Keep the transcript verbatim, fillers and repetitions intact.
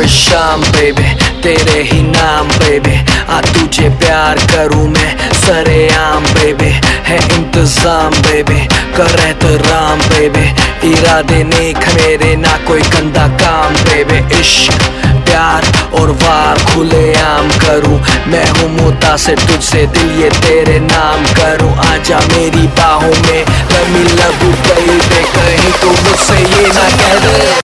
सुबह शाम बेबी तेरे ही नाम बेबी, आ तुझे प्यार करूँ मैं सरेआम बेबी, है इंतजाम बेबी कर एहतराम बेबी, इरादे नेक मेरे ना कोई गंदा काम बेबी, इश्क प्यार और वार खुले आम करूँ मैं हूँ मुतासिर तुझसे दिल ये तेरे नाम करूँ, आजा मेरी बाहों में let me love you baby, कहीं तो मुझसे ये ना कह दे।